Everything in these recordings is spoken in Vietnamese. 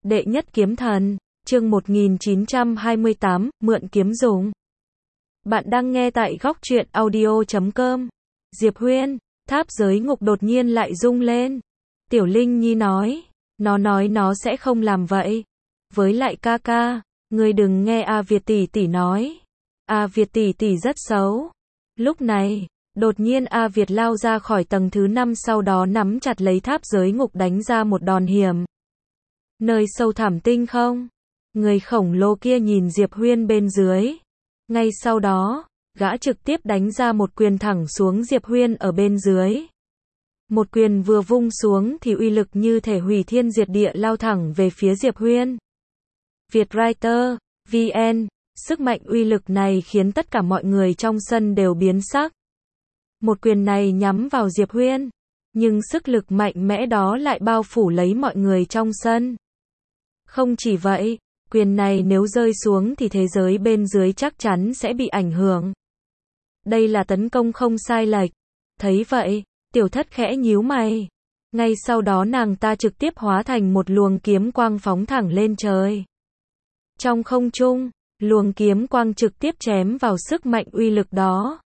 Đệ nhất kiếm thần, chương 1928, mượn kiếm dùng. Bạn đang nghe tại góc truyện audio.com. Diệp Huyên, tháp giới ngục đột nhiên lại rung lên. Tiểu Linh Nhi nói, nó sẽ không làm vậy. Với lại ca ca, ngươi đừng nghe A Việt tỷ tỷ nói. A Việt tỷ tỷ rất xấu. Lúc này, đột nhiên A Việt lao ra khỏi tầng thứ 5, sau đó nắm chặt lấy tháp giới ngục đánh ra một đòn hiểm. Nơi sâu thẳm tinh không, người khổng lồ kia nhìn Diệp Huyên bên dưới. Ngay sau đó, gã trực tiếp đánh ra một quyền thẳng xuống Diệp Huyên ở bên dưới. Một quyền vừa vung xuống thì uy lực như thể hủy thiên diệt địa lao thẳng về phía Diệp Huyên. Vietwriter, VN, sức mạnh uy lực này khiến tất cả mọi người trong sân đều biến sắc. Một quyền này nhắm vào Diệp Huyên, nhưng sức lực mạnh mẽ đó lại bao phủ lấy mọi người trong sân. Không chỉ vậy, quyền này nếu rơi xuống thì thế giới bên dưới chắc chắn sẽ bị ảnh hưởng. Đây là tấn công không sai lệch. Thấy vậy, Tiểu Thất khẽ nhíu mày. Ngay sau đó nàng ta trực tiếp hóa thành một luồng kiếm quang phóng thẳng lên trời. Trong không trung, luồng kiếm quang trực tiếp chém vào sức mạnh uy lực đó.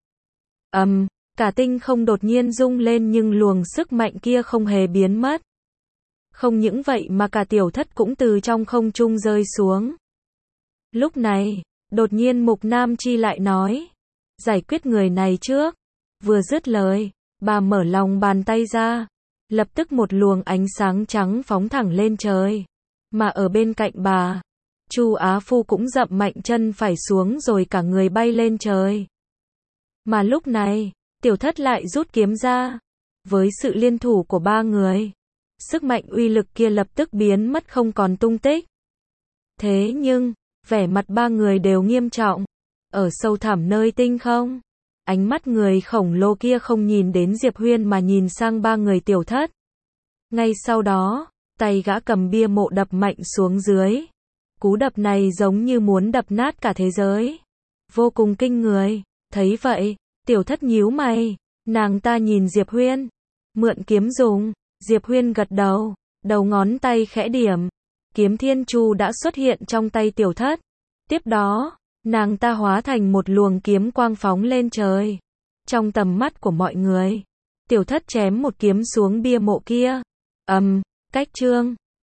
Cả tinh không đột nhiên rung lên, nhưng luồng sức mạnh kia không hề biến mất. Không những vậy mà cả Tiểu Thất cũng từ trong không trung rơi xuống. Lúc này, đột nhiên Mục Nam Chi lại nói, giải quyết người này trước. Vừa dứt lời, bà mở lòng bàn tay ra, lập tức một luồng ánh sáng trắng phóng thẳng lên trời. Mà ở bên cạnh bà, Chu Á Phu cũng dậm mạnh chân phải xuống rồi cả người bay lên trời. Mà lúc này, Tiểu Thất lại rút kiếm ra. Với sự liên thủ của ba người, sức mạnh uy lực kia lập tức biến mất không còn tung tích. Thế nhưng, vẻ mặt ba người đều nghiêm trọng. Ở sâu thẳm nơi tinh không, ánh mắt người khổng lồ kia không nhìn đến Diệp Huyên mà nhìn sang ba người Tiểu Thất. Ngay sau đó, tay gã cầm bia mộ đập mạnh xuống dưới. Cú đập này giống như muốn đập nát cả thế giới. Vô cùng kinh người. Thấy vậy, Tiểu Thất nhíu mày. Nàng ta nhìn Diệp Huyên. Mượn kiếm dùng. Diệp Huyên gật đầu. Đầu ngón tay khẽ điểm. Kiếm Thiên Chu đã xuất hiện trong tay Tiểu Thất. Tiếp đó, nàng ta hóa thành một luồng kiếm quang phóng lên trời. Trong tầm mắt của mọi người, Tiểu Thất chém một kiếm xuống bia mộ kia. Cách chương